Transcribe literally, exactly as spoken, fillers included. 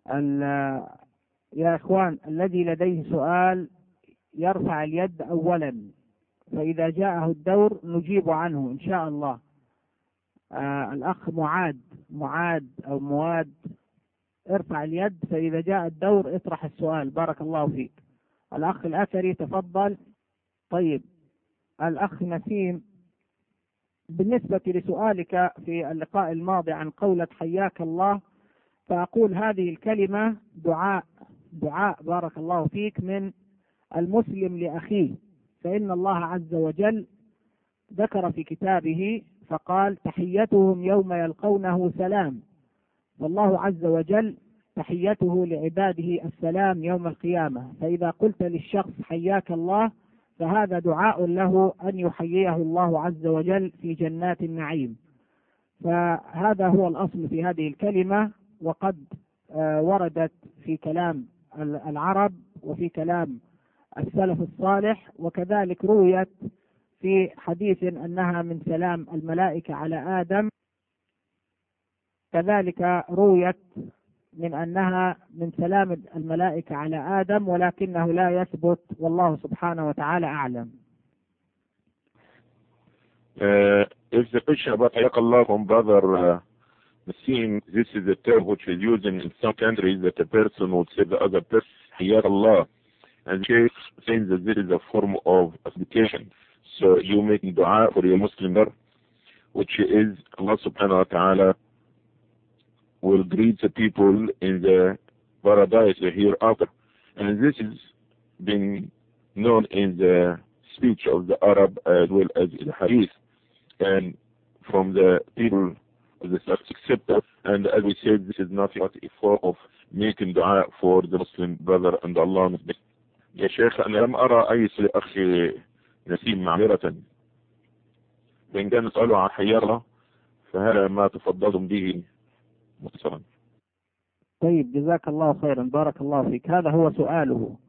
ال- يا إخوان، الذي لديه سؤال يرفع اليد أولا، فإذا جاءه الدور نجيب عنه إن شاء الله. آه الأخ معاد معاد أو مواد، ارفع اليد، فإذا جاء الدور اطرح السؤال. بارك الله فيك. الأخ الأثري تفضل. طيب الأخ نسيم، بالنسبة لسؤالك في اللقاء الماضي عن قولة حياك الله، فأقول هذه الكلمة دعاء دعاء بارك الله فيك من المسلم لأخيه، فإن الله عز وجل ذكر في كتابه فقال تحيتهم يوم يلقونه سلام، والله عز وجل تحيته لعباده السلام يوم القيامة. فإذا قلت للشخص حياك الله فهذا دعاء له أن يحييه الله عز وجل في جنات النعيم. فهذا هو الأصل في هذه الكلمة، وقد وردت في كلام العرب وفي كلام السلف الصالح، وكذلك رويت في حديث أنها من سلام الملائكة على آدم، كذلك رويت من أنها من سلام الملائكة على آدم، ولكنه لا يثبت، والله سبحانه وتعالى أعلم. Uh, if the question about حياك الله from brother uh, Nassim, this is a term which is used in some countries that a person would say the other person حياك الله, and Shaykh saying that this is a form of supplication. So you make dua for your Muslim brother, which is Allah subhanahu wa ta'ala will greet the people in the paradise hereafter. And this is being known in the speech of the Arab as well as in the Hadith, and from the people of the accepted. And as we said, this is not but a form of making dua for the Muslim brother and Allah. يا شيخ أنا لم أرى أي سؤال أخي نسيم معذرة، فإن كان سؤاله عن حيارة فهذا ما تفضلتم به مختصرا. طيب جزاك الله خيرا، بارك الله فيك. هذا هو سؤاله،